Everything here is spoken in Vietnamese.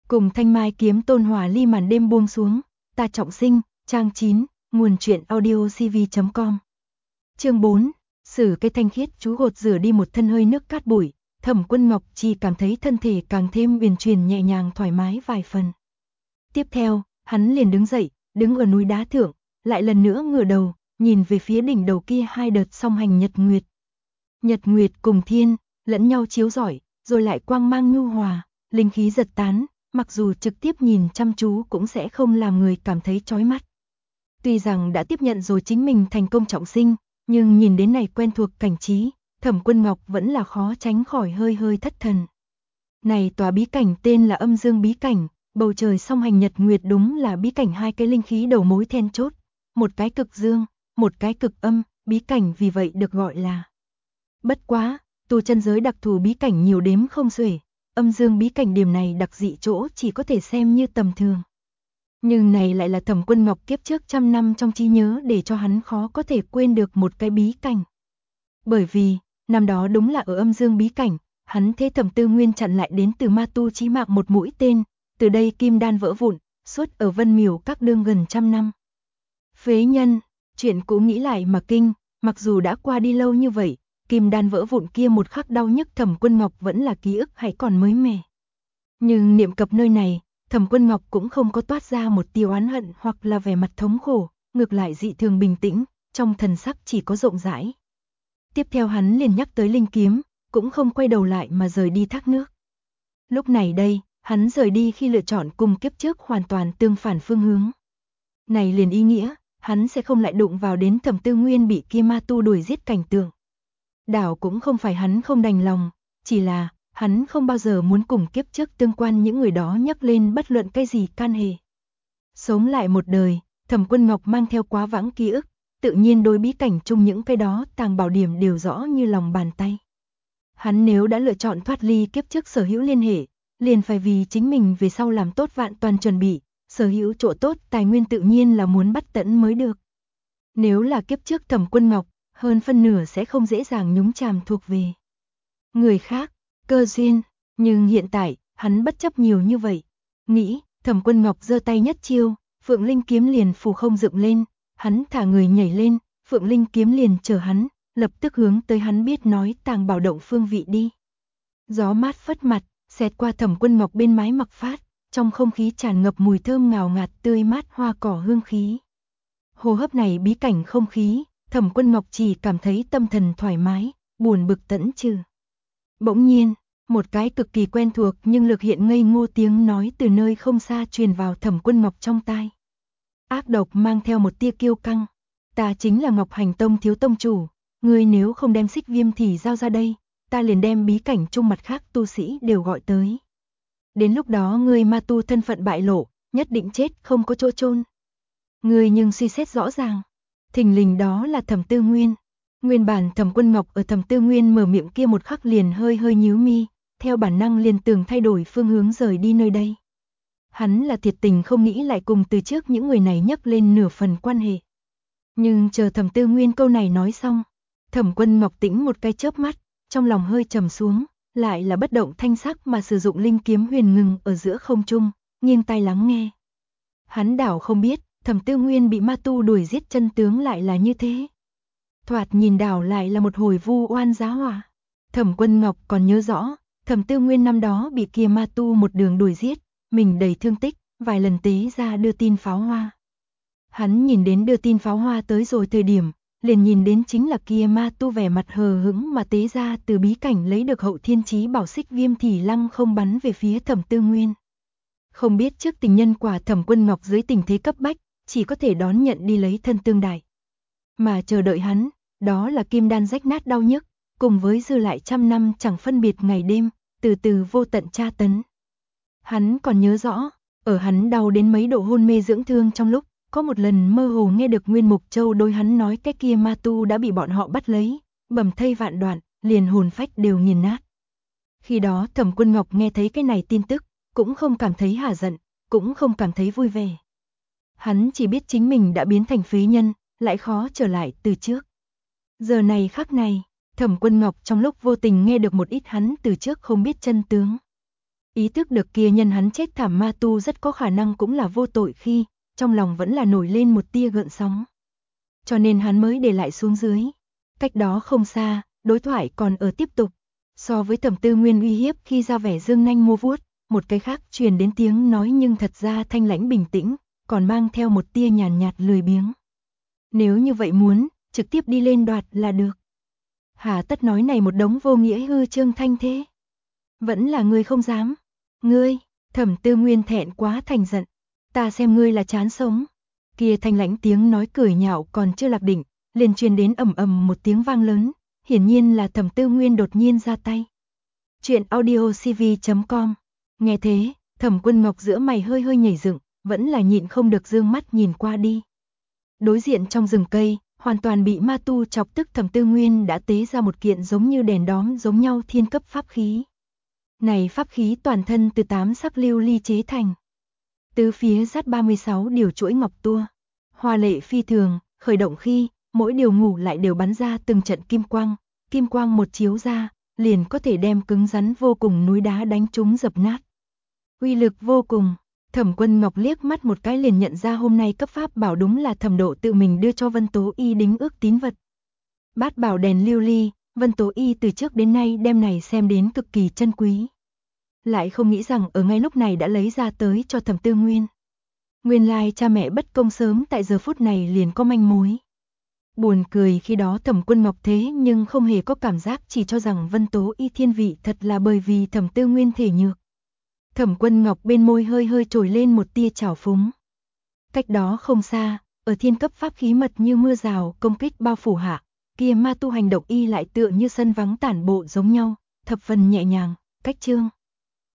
Cùng Thanh Mai kiếm tôn hòa ly màn đêm buông xuống, ta trọng sinh, trang 9, nguồn truyện audiocv.com. Chương 4, Sử Cây thanh khiết chú gột rửa đi một thân hơi nước cát bụi, Thẩm Quân Ngọc chỉ cảm thấy thân thể càng thêm uyển chuyển nhẹ nhàng thoải mái vài phần. Tiếp theo, hắn liền đứng dậy, đứng ở núi đá thượng, lại lần nữa ngửa đầu, nhìn về phía đỉnh đầu kia hai đợt song hành nhật nguyệt. Nhật nguyệt cùng thiên, lẫn nhau chiếu rọi, rồi lại quang mang nhu hòa, linh khí giật tán, mặc dù trực tiếp nhìn chăm chú cũng sẽ không làm người cảm thấy chói mắt. Tuy rằng đã tiếp nhận rồi chính mình thành công trọng sinh, nhưng nhìn đến này quen thuộc cảnh trí, Thẩm Quân Ngọc vẫn là khó tránh khỏi hơi hơi thất thần. Này tòa bí cảnh tên là Âm Dương bí cảnh, bầu trời song hành nhật nguyệt đúng là bí cảnh hai cái linh khí đầu mối then chốt, một cái cực dương, một cái cực âm, bí cảnh vì vậy được gọi là. Bất quá, tu chân giới đặc thù bí cảnh nhiều đếm không xuể, Âm Dương bí cảnh điểm này đặc dị chỗ chỉ có thể xem như tầm thường. Nhưng này lại là Thẩm Quân Ngọc kiếp trước trăm năm trong trí nhớ để cho hắn khó có thể quên được một cái bí cảnh. Bởi vì, năm đó đúng là ở Âm Dương bí cảnh, hắn thế Thẩm Tư Nguyên chặn lại đến từ ma tu chí mạng một mũi tên, từ đây kim đan vỡ vụn, suốt ở Vân Miểu các đương gần trăm năm. Phế nhân, chuyện cũ nghĩ lại mà kinh, mặc dù đã qua đi lâu như vậy, kim đan vỡ vụn kia một khắc đau nhức Thẩm Quân Ngọc vẫn là ký ức hay còn mới mẻ. Nhưng niệm cập nơi này, Thẩm Quân Ngọc cũng không có toát ra một tia oán hận hoặc là vẻ mặt thống khổ, ngược lại dị thường bình tĩnh, trong thần sắc chỉ có rộng rãi. Tiếp theo hắn liền nhắc tới linh kiếm, cũng không quay đầu lại mà rời đi thác nước. Lúc này đây, hắn rời đi khi lựa chọn cùng kiếp trước hoàn toàn tương phản phương hướng. Này liền ý nghĩa, hắn sẽ không lại đụng vào đến Thẩm Tư Nguyên bị kia ma tu đuổi giết cảnh tượng. Đảo cũng không phải hắn không đành lòng, chỉ là hắn không bao giờ muốn cùng kiếp trước tương quan những người đó nhắc lên bất luận cái gì can hệ. Sống lại một đời, Thẩm Quân Ngọc mang theo quá vãng ký ức, tự nhiên đối bí cảnh chung những cái đó tàng bảo điểm đều rõ như lòng bàn tay. Hắn nếu đã lựa chọn thoát ly kiếp trước sở hữu liên hệ, liền phải vì chính mình về sau làm tốt vạn toàn chuẩn bị, sở hữu chỗ tốt tài nguyên tự nhiên là muốn bắt tận mới được. Nếu là kiếp trước Thẩm Quân Ngọc, hơn phân nửa sẽ không dễ dàng nhúng chàm thuộc về người khác, cơ duyên, nhưng hiện tại, hắn bất chấp nhiều như vậy. Nghĩ, Thẩm Quân Ngọc giơ tay nhất chiêu, Phượng Linh kiếm liền phù không dựng lên, hắn thả người nhảy lên, Phượng Linh kiếm liền chờ hắn, lập tức hướng tới hắn biết nói tàng bảo động phương vị đi. Gió mát phất mặt, xẹt qua Thẩm Quân Ngọc bên mái mặc phát, trong không khí tràn ngập mùi thơm ngào ngạt tươi mát hoa cỏ hương khí. Hô hấp này bí cảnh không khí, Thẩm Quân Ngọc chỉ cảm thấy tâm thần thoải mái, buồn bực tẫn trừ. Bỗng nhiên, một cái cực kỳ quen thuộc nhưng lực hiện ngây ngô tiếng nói từ nơi không xa truyền vào Thẩm Quân Ngọc trong tai. Ác độc mang theo một tia kiêu căng. Ta chính là Ngọc Hành Tông thiếu tông chủ, ngươi nếu không đem Xích Viêm thì giao ra đây, ta liền đem bí cảnh chung mặt khác tu sĩ đều gọi tới. Đến lúc đó ngươi ma tu thân phận bại lộ, nhất định chết không có chỗ chôn. Ngươi nhưng suy xét rõ ràng, thình lình đó là Thẩm Tư Nguyên. Nguyên bản Thẩm Quân Ngọc ở Thẩm Tư Nguyên mở miệng kia một khắc liền hơi hơi nhíu mi, theo bản năng liền tưởng thay đổi phương hướng rời đi nơi đây. Hắn là thiệt tình không nghĩ lại cùng từ trước những người này nhắc lên nửa phần quan hệ. Nhưng chờ Thẩm Tư Nguyên câu này nói xong, Thẩm Quân Ngọc tĩnh một cái chớp mắt, trong lòng hơi trầm xuống, lại là bất động thanh sắc mà sử dụng linh kiếm huyền ngừng ở giữa không trung, nghiêng tai lắng nghe. Hắn đảo không biết, Thẩm Tư Nguyên bị ma tu đuổi giết chân tướng lại là như thế. Thoạt nhìn đảo lại là một hồi vu oan giá họa. Thẩm Quân Ngọc còn nhớ rõ, Thẩm Tư Nguyên năm đó bị kia ma tu một đường đuổi giết, mình đầy thương tích, vài lần tế ra đưa tin pháo hoa. Hắn nhìn đến đưa tin pháo hoa tới rồi thời điểm, liền nhìn đến chính là kia ma tu vẻ mặt hờ hững mà tế ra từ bí cảnh lấy được hậu thiên chí bảo Xích Viêm thì lăng không bắn về phía Thẩm Tư Nguyên. Không biết trước tình nhân quả Thẩm Quân Ngọc dưới tình thế cấp bách, chỉ có thể đón nhận đi lấy thân tương đại. Mà chờ đợi hắn, đó là kim đan rách nát đau nhức, cùng với dư lại trăm năm chẳng phân biệt ngày đêm, từ từ vô tận tra tấn. Hắn còn nhớ rõ, ở hắn đau đến mấy độ hôn mê dưỡng thương trong lúc, có một lần mơ hồ nghe được Nguyên Mục Châu đối hắn nói cái kia ma tu đã bị bọn họ bắt lấy, bầm thây vạn đoạn, liền hồn phách đều nghiền nát. Khi đó Thẩm Quân Ngọc nghe thấy cái này tin tức, cũng không cảm thấy hả giận, cũng không cảm thấy vui vẻ. Hắn chỉ biết chính mình đã biến thành phế nhân, lại khó trở lại từ trước. Giờ này khắc này, Thẩm Quân Ngọc trong lúc vô tình nghe được một ít hắn từ trước không biết chân tướng. Ý thức được kia nhân hắn chết thảm ma tu rất có khả năng cũng là vô tội khi, trong lòng vẫn là nổi lên một tia gợn sóng. Cho nên hắn mới để lại xuống dưới. Cách đó không xa, đối thoại còn ở tiếp tục. So với Thẩm Tư Nguyên uy hiếp khi ra vẻ dương nanh mua vuốt, một cái khác truyền đến tiếng nói nhưng thật ra thanh lãnh bình tĩnh, còn mang theo một tia nhàn nhạt lười biếng. Nếu như vậy muốn, trực tiếp đi lên đoạt là được. Hà tất nói này một đống vô nghĩa hư trương thanh thế. Vẫn là ngươi không dám. Ngươi, Thẩm Tư Nguyên thẹn quá thành giận. Ta xem ngươi là chán sống. Kia thanh lãnh tiếng nói cười nhạo còn chưa lạc định, liền truyền đến ầm ầm một tiếng vang lớn, hiển nhiên là Thẩm Tư Nguyên đột nhiên ra tay. Chuyện audiocv.com. Nghe thế, Thẩm Quân Ngọc giữa mày hơi hơi nhảy dựng, vẫn là nhịn không được dương mắt nhìn qua đi. Đối diện trong rừng cây, hoàn toàn bị ma tu chọc tức Thẩm Tư Nguyên đã tế ra một kiện giống như đèn đóm giống nhau thiên cấp pháp khí. Này pháp khí toàn thân từ 8 sắc lưu ly chế thành. Tứ phía dắt 36 điều chuỗi ngọc tua. Hoa lệ phi thường, khởi động khi, mỗi điều ngủ lại đều bắn ra từng trận kim quang một chiếu ra, liền có thể đem cứng rắn vô cùng núi đá đánh trúng dập nát. Uy lực vô cùng, Thẩm Quân Ngọc liếc mắt một cái liền nhận ra hôm nay cấp pháp bảo đúng là Thẩm Độ tự mình đưa cho Vân Tố Y đính ước tín vật. Bát bảo đèn lưu ly, Vân Tố Y từ trước đến nay đem này xem đến cực kỳ chân quý. Lại không nghĩ rằng ở ngay lúc này đã lấy ra tới cho Thẩm Tư Nguyên. Nguyên lai cha mẹ bất công sớm tại giờ phút này liền có manh mối. Buồn cười khi đó Thẩm Quân Ngọc thế nhưng không hề có cảm giác, chỉ cho rằng Vân Tố Y thiên vị thật là bởi vì Thẩm Tư Nguyên thể nhược. Thẩm Quân Ngọc bên môi hơi hơi trồi lên một tia trào phúng. Cách đó không xa, ở thiên cấp pháp khí mật như mưa rào công kích bao phủ hạ, kia ma tu hành động y lại tựa như sân vắng tản bộ giống nhau, thập phần nhẹ nhàng, cách chương.